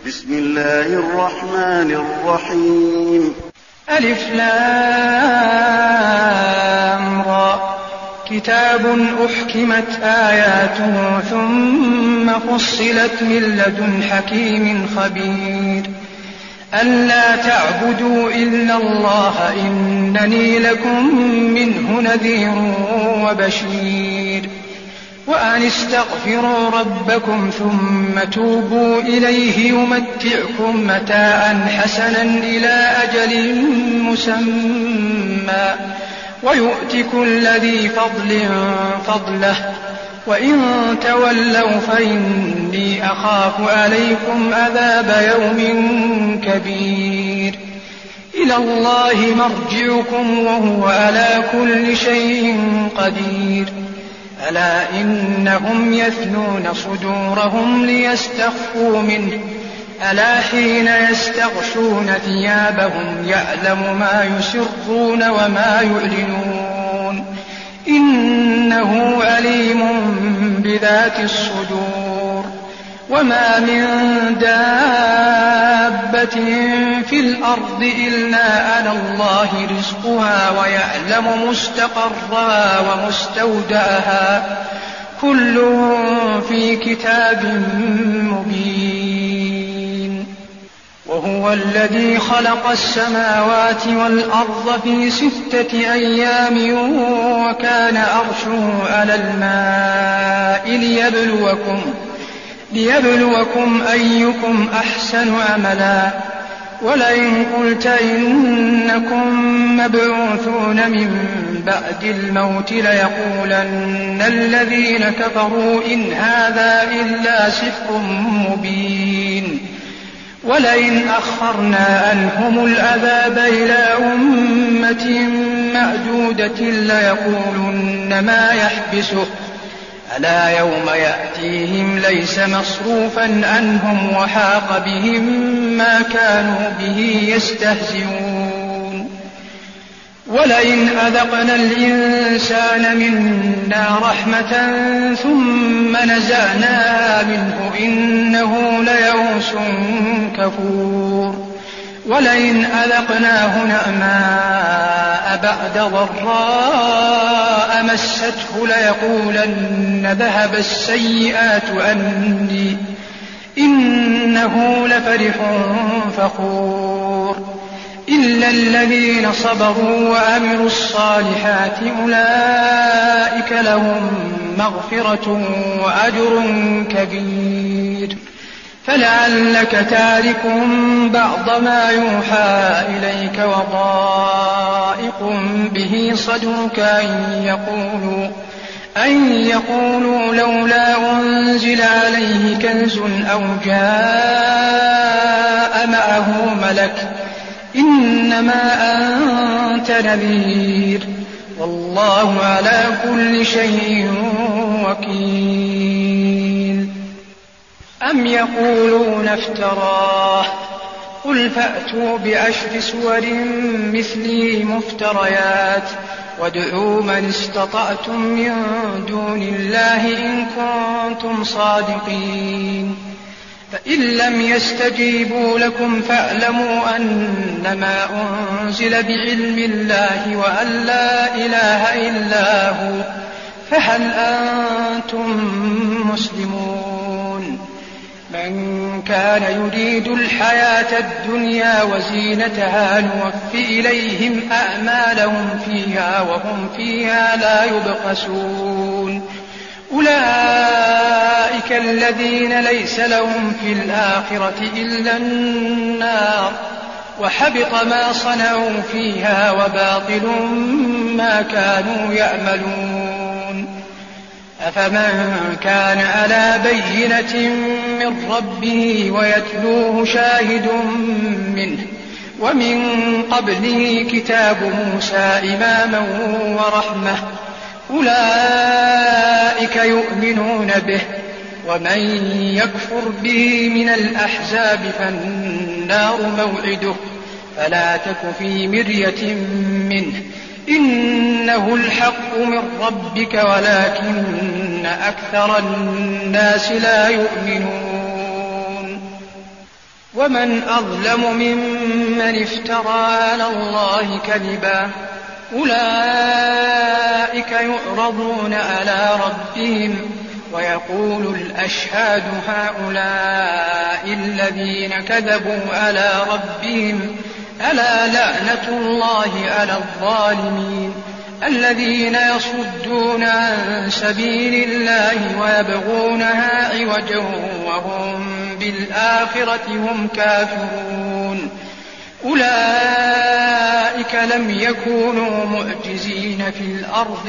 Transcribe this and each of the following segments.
بسم الله الرحمن الرحيم. ألف لام را. كتاب أحكمت آياته ثم فصلت من لدن حكيم خبير. ألا تعبدوا إلا الله إنني لكم منه نذير وبشير. وأن استغفروا ربكم ثم توبوا إليه يمتعكم متاعا حسنا إلى أجل مسمى ويؤت كل ذي فضل فضله وإن تولوا فإني أخاف عليكم عذاب يوم كبير. إلى الله مرجعكم وهو على كل شيء قدير. ألا إنهم يثنون صدورهم ليستخفوا منه ألا حين يستغشون ثيابهم يعلم ما يسرون وما يعلنون إنه عليم بذات الصدور. وما من دابة في الأرض إلا على الله رزقها ويعلم مستقرها ومستودعها كل في كتاب مبين. وهو الذي خلق السماوات والأرض في 6 أيام وكان عرشه على الماء ليبلوكم أيكم أحسن عملا. ولئن قلت إنكم مبعوثون من بعد الموت ليقولن الذين كفروا إن هذا إلا سحر مبين. ولئن أخرنا عنهم العذاب إلى أمة معدودة ليقولن ما يحبسه ألا يوم يأتيهم ليس مصروفا عنهم وحاق بهم ما كانوا به يستهزئون. ولئن أذقنا الإنسان منا رحمة ثم نزعناها منه إنه ليئوس كفور. ولئن أذقناه نعماء بعد ضراء مسته ليقولن ذهب السيئات عني إنه لفرح فخور. إلا الذين صبروا وعملوا الصالحات أولئك لهم مغفرة وأجر كبير. فلعلك تارك بعض ما يوحى إليك وضائق به صدرك أن يقولوا لولا أنزل عليه كنز أو جاء معه ملك إنما أنت نذير والله على كل شيء وكيل. أم يقولون افتراه قل فأتوا بعشر سور مثله مفتريات وادعوا من استطعتم من دون الله إن كنتم صادقين. فإن لم يستجيبوا لكم فاعلموا أنما أنزل بعلم الله وأن لا إله إلا هو فهل أنتم مسلمون. من كان يريد الحياة الدنيا وزينتها نوفي إليهم أعمالهم فيها وهم فيها لا يبخسون. أولئك الذين ليس لهم في الآخرة إلا النار وحبط ما صنعوا فيها وباطل ما كانوا يعملون. أفمن كان على بينة من ربه ويتلوه شاهد منه ومن قبله كتاب موسى إماما ورحمة أولئك يؤمنون به. ومن يكفر به من الأحزاب فالنار موعده فلا تك في مرية منه إنه الحق من ربك ولكن أكثر الناس لا يؤمنون. ومن أظلم ممن افترى على الله كذبا أولئك يعرضون على ربهم ويقول الأشهاد هؤلاء الذين كذبوا على ربهم ألا لعنة الله على الظالمين الذين يصدون عن سبيل الله ويبغونها عوجا وهم بالآخرة هم كافرون أولئك لم يكونوا معجزين في الأرض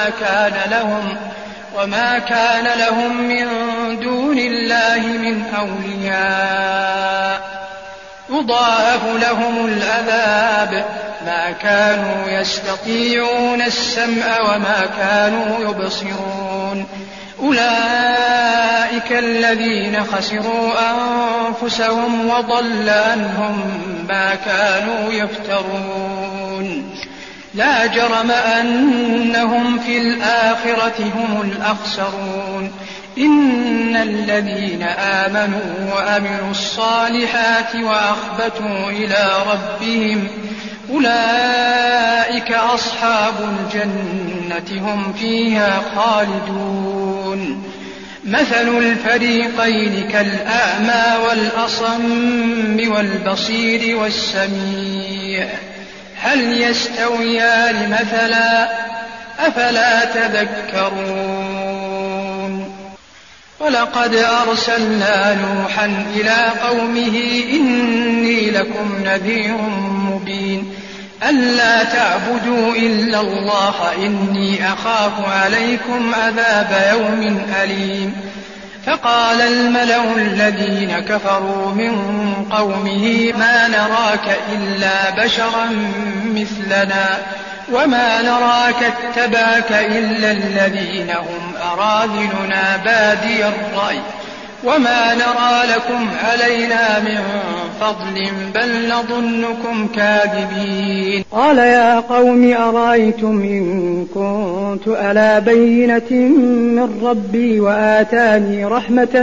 وما كان لهم من دون الله من أولياء يضاعف لهم العذاب ما كانوا يستطيعون السمع وما كانوا يبصرون أولئك الذين خسروا أنفسهم وضل عنهم ما كانوا يفترون لا جرم أنهم في الآخرة هم الأخسرون إن الذين آمنوا وعملوا الصالحات وأخبتوا إلى ربهم أولئك أصحاب الجنة هم فيها خالدون مثل الفريقين كالأعمى والأصم والبصير والسميع هل يستويان مثلا أفلا تذكرون ولقد أرسلنا نوحا إلى قومه إني لكم نذير مبين ألا تعبدوا إلا الله إني أخاف عليكم عذاب يوم أليم فقال الملأ الذين كفروا من قومه ما نراك إلا بشرا مثلنا وما نراك اتبعك إلا الذين هم أراذلنا بادي الرأي وما نرى لكم علينا من فضل بل نظنكم كاذبين قال يا قوم أرأيتم إن كنت على بينة من ربي وآتاني رحمة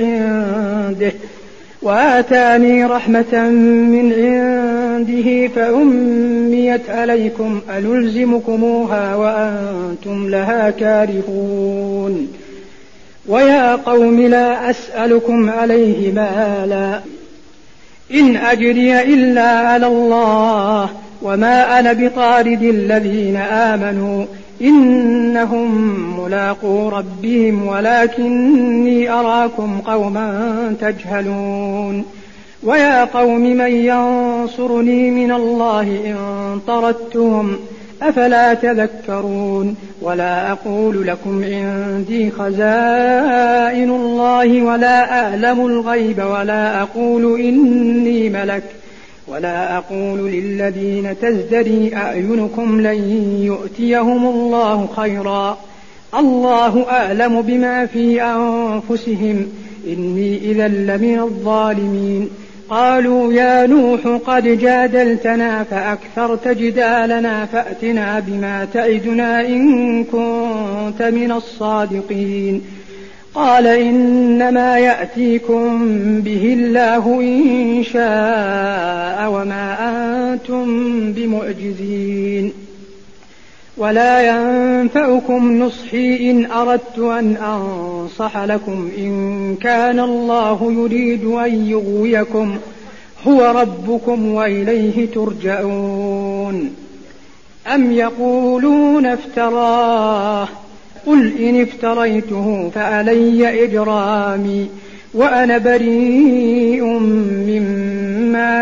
من عنده فأميت عليكم أنلزمكموها وأنتم لها كارهون ويا قوم لا أسألكم عليه مالا إن أجري إلا على الله وما أنا بطارد الذين آمنوا إنهم ملاقو ربهم ولكني أراكم قوما تجهلون ويا قوم من ينصرني من الله إن طردتهم أفلا تذكرون ولا أقول لكم عندي خزائن الله ولا أعلم الغيب ولا أقول إني ملك ولا أقول للذين تزدري أعينكم لن يؤتيهم الله خيرا الله أعلم بما في أنفسهم إني إذا لمن الظالمين قالوا يا نوح قد جادلتنا فأكثرت جدالنا فأتنا بما تعدنا إن كنت من الصادقين قال إنما يأتيكم به الله إن شاء وما أنتم بمعجزين ولا ينفعكم نصحي إن أردت أن أنصح لكم إن كان الله يريد أن يغويكم هو ربكم وإليه ترجعون أم يقولون افتراه قل إن افتريته فعلي إجرامي وأنا بريء مما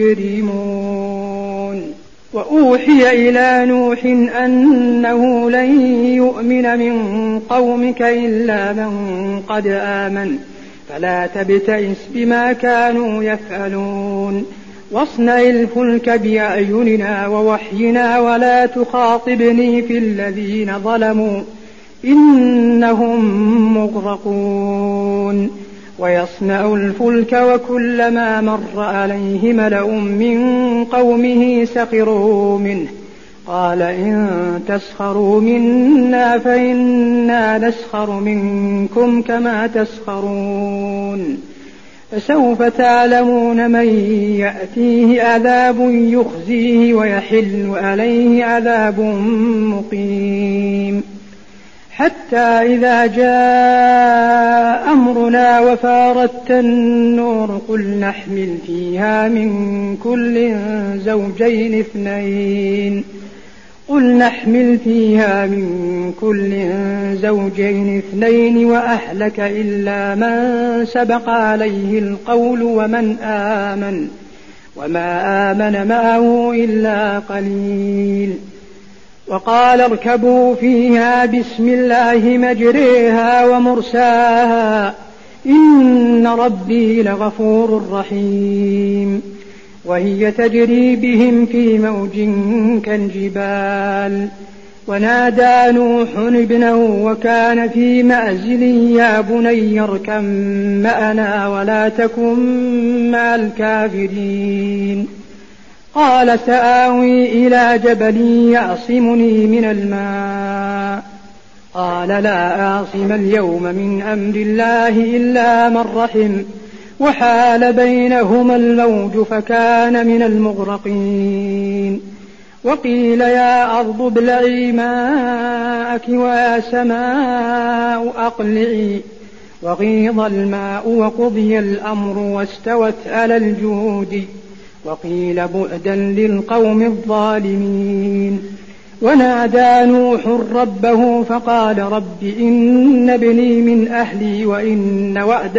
تجرمون وأوحي إلى نوح أنه لن يؤمن من قومك إلا من قد آمن فلا تبتئس بما كانوا يفعلون واصنع الفلك بأعيننا ووحينا ولا تخاطبني في الذين ظلموا إنهم مغرقون ويصنع الفلك وكلما مر عليه ملأ من قومه سخروا منه قال إن تسخروا منا فإنا نسخر منكم كما تسخرون فسوف تعلمون من يأتيه عذاب يخزيه ويحل عليه عذاب مقيم. حتى إذا جاء أمرنا وفارت النور قل نحمل فيها من كل زوجين اثنين وأهلك إلا من سبق عليه القول وما آمن معه إلا قليل. وقال اركبوا فيها بسم الله مجريها ومرساها إن ربي لغفور رحيم. وهي تجري بهم في موج كالجبال. ونادى نوح ابنه وكان في معزل يا بني اركب معنا ولا تكن مع الكافرين. قال سآوي إلى جبل يعصمني من الماء. قال لا عاصم اليوم من أمر الله إلا من رحم وحال بينهما الموج فكان من المغرقين. وقيل يا أرض ابلعي ماءك ويا سماء أقلعي وغيض الماء وقضي الأمر واستوت على الجود وقيل بعدا للقوم الظالمين. ونادى نوح ربه فقال رب إن ابني من أهلي وإن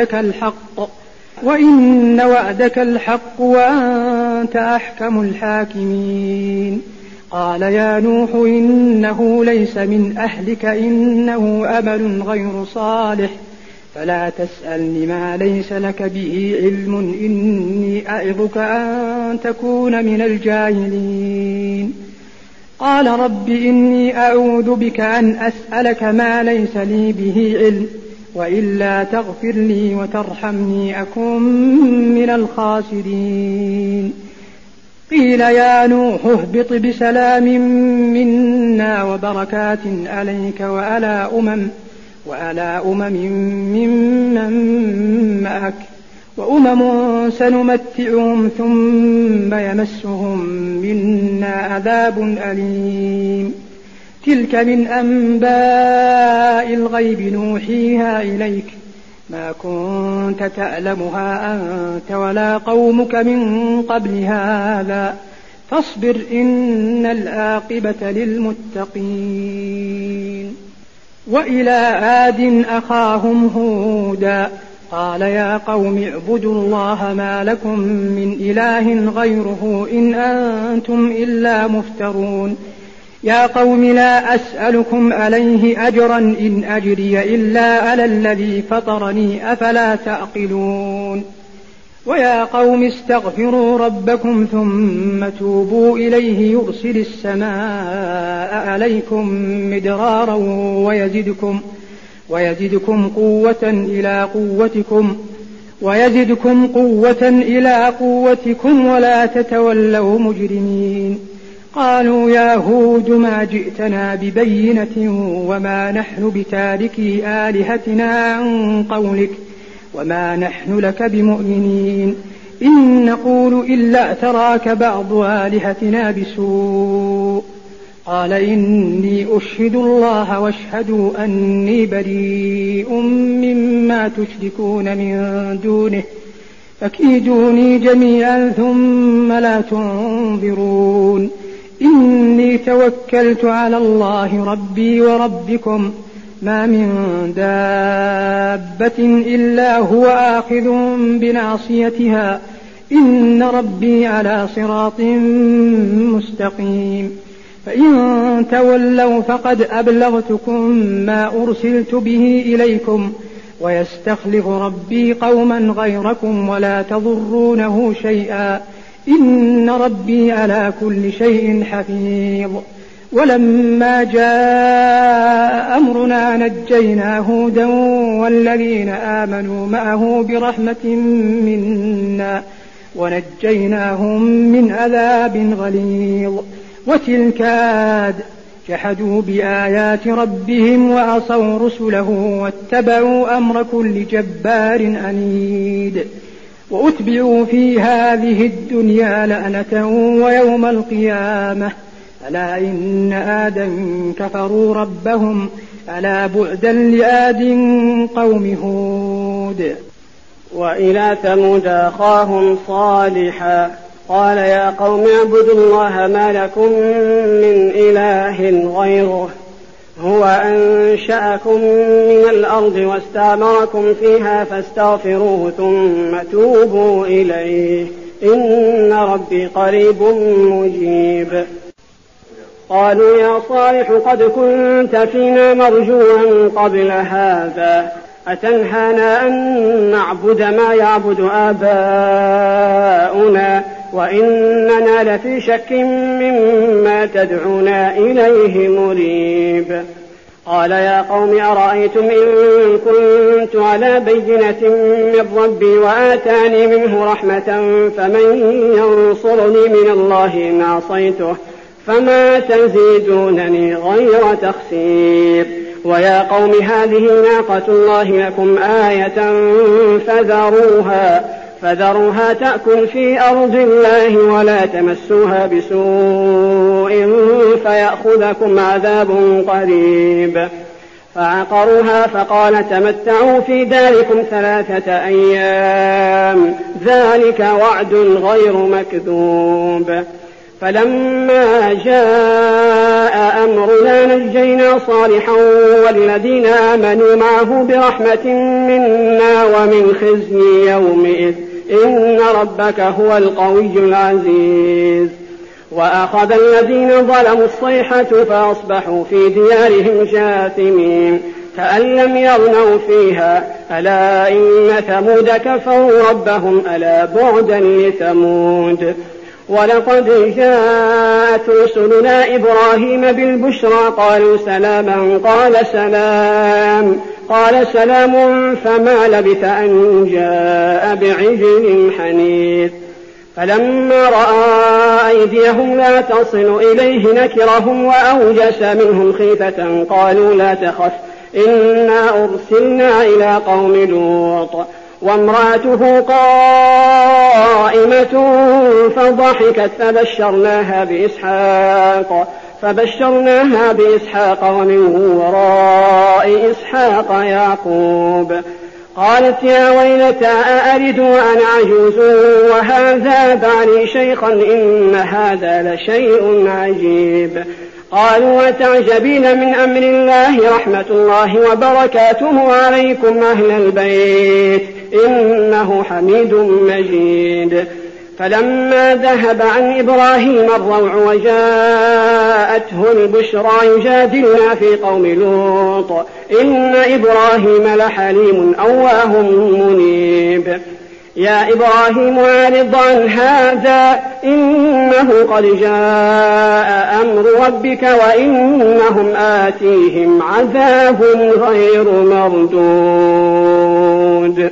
وعدك الحق وأنت أحكم الحاكمين. قال يا نوح إنه ليس من أهلك إنه أمل غير صالح فلا تسألني ما ليس لك به علم إني أعظك أن تكون من الجاهلين. قال رب إني أعوذ بك أن أسألك ما ليس لي به علم وإلا تغفر لي وترحمني أكن من الخاسرين. قيل يا نوح اهبط بسلام منا وبركات عليك وعلى أمم ممن معك وأمم سنمتعهم ثم يمسهم منا عذاب أليم. تلك من أنباء الغيب نوحيها إليك ما كنت تعلمها أنت ولا قومك من قبل هذا فاصبر إن العاقبة للمتقين. وإلى عاد أخاهم هودا قال يا قوم اعبدوا الله ما لكم من إله غيره إن أنتم إلا مفترون. يا قوم لا أسألكم عليه أجرا إن أجري إلا على الذي فطرني أفلا تعقلون. ويا قوم استغفروا ربكم ثم توبوا إليه يرسل السماء عليكم مدرارا ويزدكم قوة إلى قوتكم ولا تتولوا مجرمين. قالوا يا هود ما جئتنا ببينة وما نحن بتاركي آلهتنا عن قولك وما نحن لك بمؤمنين إن نقول إلا اعتراك بعض آلهتنا بسوء. قال إني أشهد الله واشهدوا أني بريء مما تشركون من دونه فكيدوني جميعا ثم لا تنظرون. إني توكلت على الله ربي وربكم ما من دابة إلا هو آخذ بناصيتها إن ربي على صراط مستقيم. فإن تولوا فقد أبلغتكم ما أرسلت به إليكم ويستخلف ربي قوما غيركم ولا تضرونه شيئا إن ربي على كل شيء حفيظ. ولما جاء أمرنا نجينا هودا والذين آمنوا معه برحمة منا ونجيناهم من عذاب غليظ. وتلك عاد جحدوا بآيات ربهم وعصوا رسله واتبعوا أمر كل جبار عنيد. وأتبعوا في هذه الدنيا لعنة ويوم القيامة ألا إن آدا كفروا ربهم ألا بعدا لآد قوم هود. وإلى ثمود أخاهم صالحا قال يا قوم اعبدوا الله ما لكم من إله غيره هو أنشأكم من الأرض واستعمركم فيها فاستغفروه ثم توبوا إليه إن ربي قريب مجيب. قالوا يا صالح قد كنت فينا مرجوا قبل هذا أتنهانا أن نعبد ما يعبد آباؤنا وإننا لفي شك مما تدعونا إليه مريب. قال يا قوم أرأيتم إن كنت على بينة من ربي وآتاني منه رحمة فمن ينصرني من الله إن عصيته فما تزيدونني غير تخسير. ويا قوم هذه ناقة الله لكم آية فذروها تأكل في أرض الله ولا تمسوها بسوء فيأخذكم عذاب قريب. فعقروها فقال تمتعوا في داركم 3 أيام ذلك وعد غير مكذوب. فلما جاء أمرنا نجينا صالحا والذين آمنوا معه برحمة منا ومن خزي يومئذ إن ربك هو القوي العزيز. وأخذ الذين ظلموا الصيحة فأصبحوا في ديارهم جاثمين كأن لم يغنوا فيها ألا إن ثمود كفروا ربهم ألا بعدا لثمود. ولقد جاءت رسلنا إبراهيم بالبشرى قالوا سلاما قال سلام فما لبث أن جاء بعجل حنيذ. فلما رأى أيديهم لا تصل إليه نكرهم وأوجس منهم خيفة قالوا لا تخف إنا أرسلنا إلى قوم لوط وامرأته قائمة فضحكت فبشرناها بإسحاق ومن وراء إسحاق يعقوب. قالت يا ويلتى أألد وأنا عجوز وهذا بعلي شيخا إن هذا لشيء عجيب. قالوا وتعجبين من أمر الله رحمة الله وبركاته عليكم أهل البيت إنه حميد مجيد. فلما ذهب عن إبراهيم الروع وجاءته البشرى يجادلنا في قوم لوط إن إبراهيم لحليم أواه منيب. يا إبراهيم أعرض عن هذا إنه قد جاء أمر ربك وإنهم آتيهم عذاب غير مردود.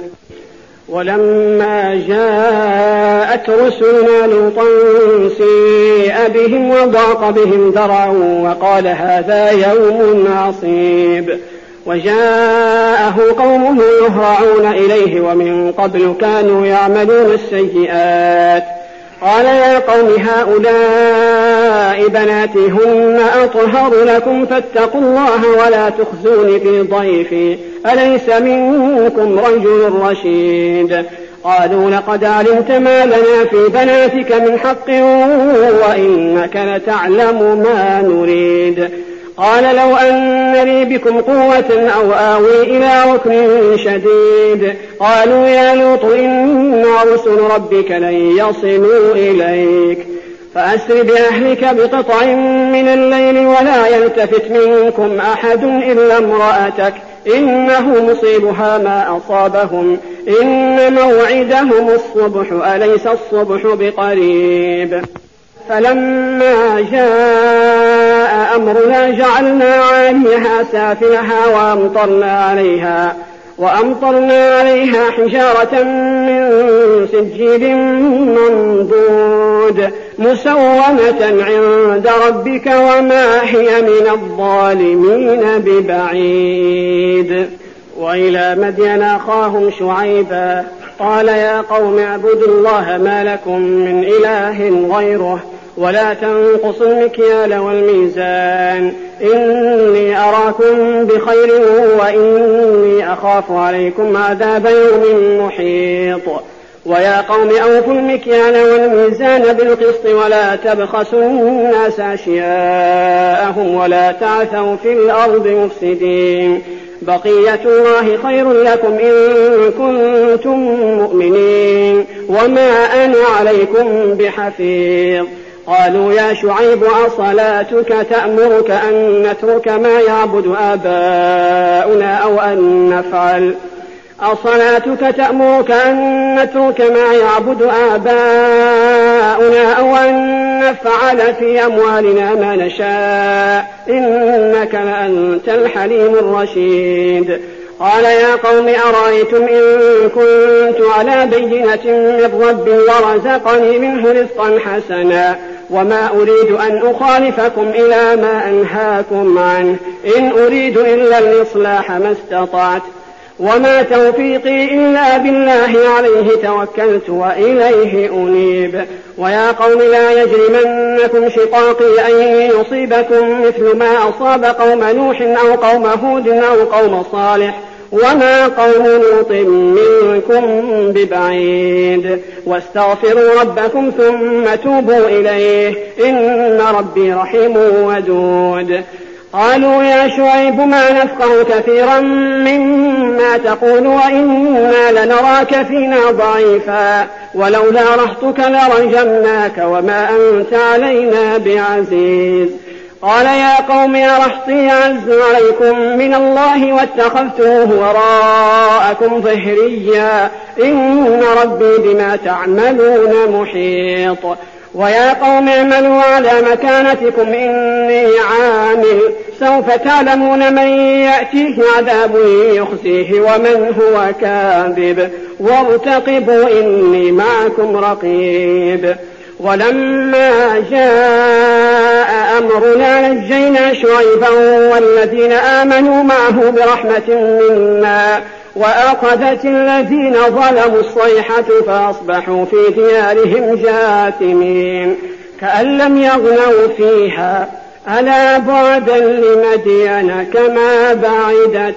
ولما جاءت رسلنا لوطا سيء بهم وضاق بهم ذرعا وقال هذا يوم عصيب. وجاءه قومه يهرعون إليه ومن قبل كانوا يعملون السيئات. قال يا قوم هؤلاء بناتي هن أطهر لكم فاتقوا الله ولا تخزوني في ضيفي أليس منكم رجل رشيد. قالوا لقد علمت ما لنا في بناتك من حق وإنك لتعلم ما نريد. قال لو أن لي بكم قوة أو آوي إلى ركن شديد. قالوا يا لوط إن رسل ربك لن يصلوا إليك فأسر بأهلك بقطع من الليل ولا يلتفت منكم أحد إلا امرأتك إنه مصيبها ما أصابهم إن موعدهم الصبح أليس الصبح بقريب. فلما جاء أمرنا جعلنا عاليها سافلها وأمطرنا عليها حجارة من سجيل منضود مسومة عند ربك وما هي من الظالمين ببعيد. وإلى مدين أخاهم شعيبا قال يا قوم اعبدوا الله ما لكم من إله غيره ولا تنقصوا المكيال والميزان إني أراكم بخير وإني أخاف عليكم عذاب يوم محيط ويا قوم أوفوا المكيال والميزان بالقسط ولا تبخسوا الناس أشياءهم ولا تعثوا في الأرض مفسدين بقية الله خير لكم إن كنتم مؤمنين وما أنا عليكم بحفيظ قالوا يا شعيب أصلاتك تأمرك أن نترك ما يعبد آباؤنا أو أن نفعل في أموالنا ما نشاء إنك لأنت الحليم الرشيد قال يا قوم أرأيتم إن كنت على بينة من ربي ورزقني منه رزقا حسنا وما أريد أن أخالفكم إلى ما أنهاكم عنه إن أريد إلا الإصلاح ما استطعت وما توفيقي إلا بالله عليه توكلت وإليه أنيب ويا قوم لا يجرمنكم شقاقي أن يصيبكم مثل ما أصاب قوم نوح أو قوم هود أو قوم صالح وما قوم لوط منكم ببعيد واستغفروا ربكم ثم توبوا إليه إن ربي رحيم ودود قالوا يا شعيب ما نفقه كثيرا مما تقول وإنا لنراك فينا ضعيفا ولولا رهطك لرجمناك وما أنت علينا بعزيز قال يا قوم رهطي أعز عليكم من الله واتخذتوه وراءكم ظهريا إن ربي بما تعملون محيط ويا قوم اعملوا على مكانتكم إني عامل سوف تعلمون من يأتيه عذاب يخزيه ومن هو كاذب وارتقبوا إني معكم رقيب ولما جاء أمرنا نجينا شعيبا والذين آمنوا معه برحمة منا وأخذت الذين ظلموا الصيحة فأصبحوا في ديارهم جاثمين كأن لم يغنوا فيها ألا بعدا لمدين كما بعدت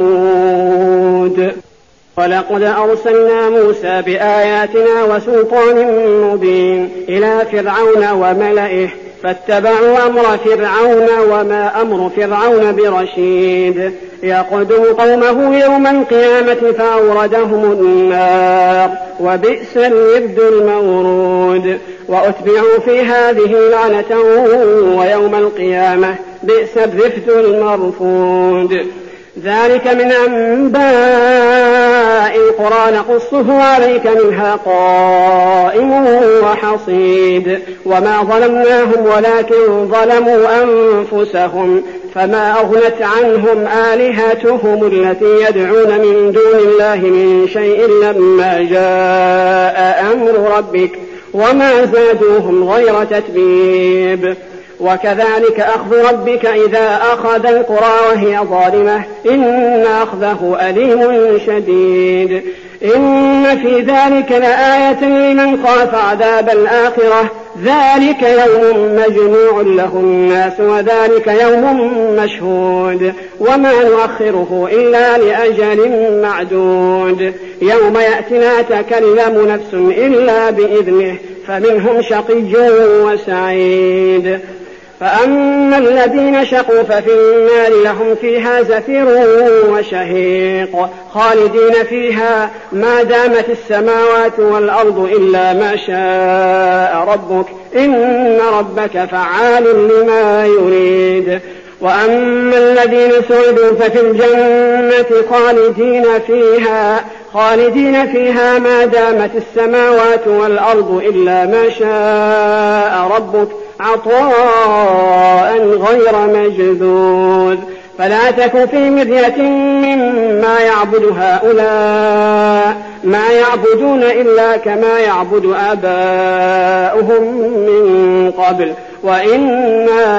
ثمود ولقد أرسلنا موسى بآياتنا وسلطان مبين إلى فرعون وملئه فاتبعوا أمر فرعون وما أمر فرعون برشيد يقدم قومه يوم القيامة فأوردهم النار وبئس الورد المورود وأتبعوا في هذه لعنة ويوم القيامة بئس الرفد المرفود ذلك من أنباء القرى نقصه عليك منها قائم وحصيد وما ظلمناهم ولكن ظلموا أنفسهم فما أغنت عنهم آلهتهم التي يدعون من دون الله من شيء لما جاء أمر ربك وما زادوهم غير تتبيب وكذلك أخذ ربك إذا أخذ القرى وهي ظالمة إن أخذه أليم شديد إن في ذلك لآية لمن خاف عذاب الآخرة ذلك يوم مجموع له الناس وذلك يوم مشهود وما نؤخره إلا لأجل معدود يوم يأتي لا تكلم نفس إلا بإذنه فمنهم شقي وسعيد فأما الذين شقوا ففي النار لهم فيها زفير وشهيق خالدين فيها ما دامت السماوات والأرض إلا ما شاء ربك إن ربك فعال لما يريد وأما الذين سعدوا ففي الجنة خالدين فيها ما دامت السماوات والأرض إلا ما شاء ربك عطاء غير مجذوذ فلا تك في مرية مما يعبد هؤلاء ما يعبدون إلا كما يعبد آباؤهم من قبل وإنا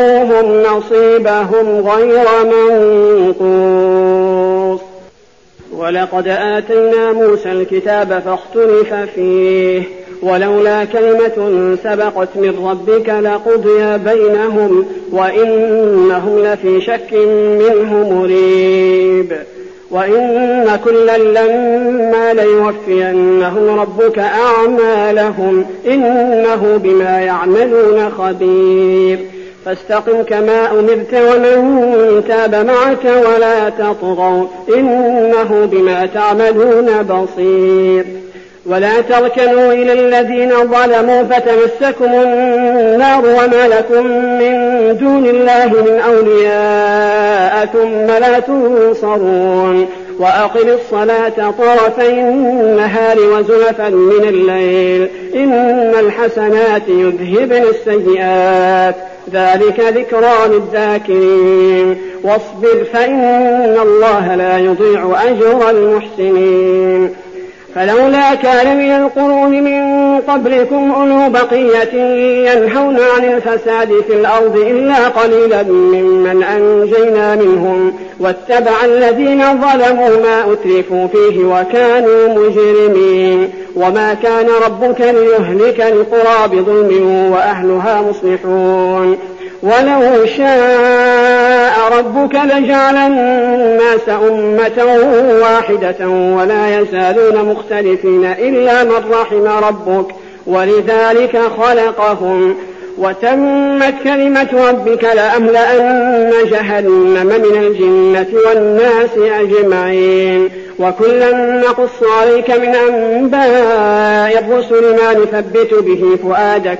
لموفوهم نصيبهم غير منقوص ولقد آتينا موسى الكتاب فاختلف فيه ولولا كلمة سبقت من ربك لقضي بينهم وإنهم لفي شك منه مريب وإن كلا لما ليوفينهم ربك أعمالهم إنه بما يعملون خبير فاستقم كما أمرت ومن تاب معك ولا تطغوا إنه بما تعملون بصير ولا تركنوا إلى الذين ظلموا فتمسكم النار وما لكم من دون الله من أولياء ثم لا تنصرون وأقم الصلاة طرفي النهار وزلفا من الليل إن الحسنات يذهبن السيئات ذلك ذكرى للذاكرين واصبر فإن الله لا يضيع أجر المحسنين فلولا كان من القرون من قبلكم أولو بقية ينهون عن الفساد في الأرض إلا قليلا ممن أنجينا منهم واتبع الذين ظلموا ما أترفوا فيه وكانوا مجرمين وما كان ربك ليهلك القرى بظلم وأهلها مصلحون ولو شاء ربك لجعل الناس أمة واحدة ولا يزالون مختلفين إلا من رحم ربك ولذلك خلقهم وتمت كلمة ربك لأملأن جهنم من الجنة والناس أجمعين وكلا نقص عليك من أنباء الرسل ما نثبت به فؤادك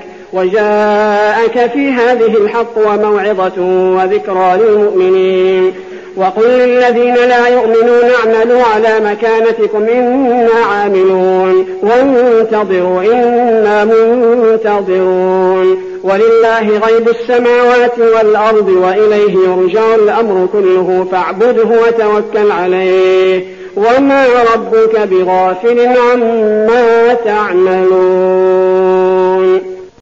وجاءك في هذه الحق وموعظة وذكرى للمؤمنين وقل للذين لا يؤمنون اعملوا على مكانتكم إنا عاملون وانتظروا إنا منتظرون ولله غيب السماوات والأرض وإليه يرجع الأمر كله فاعبده وتوكل عليه وما ربك بغافل عما تعملون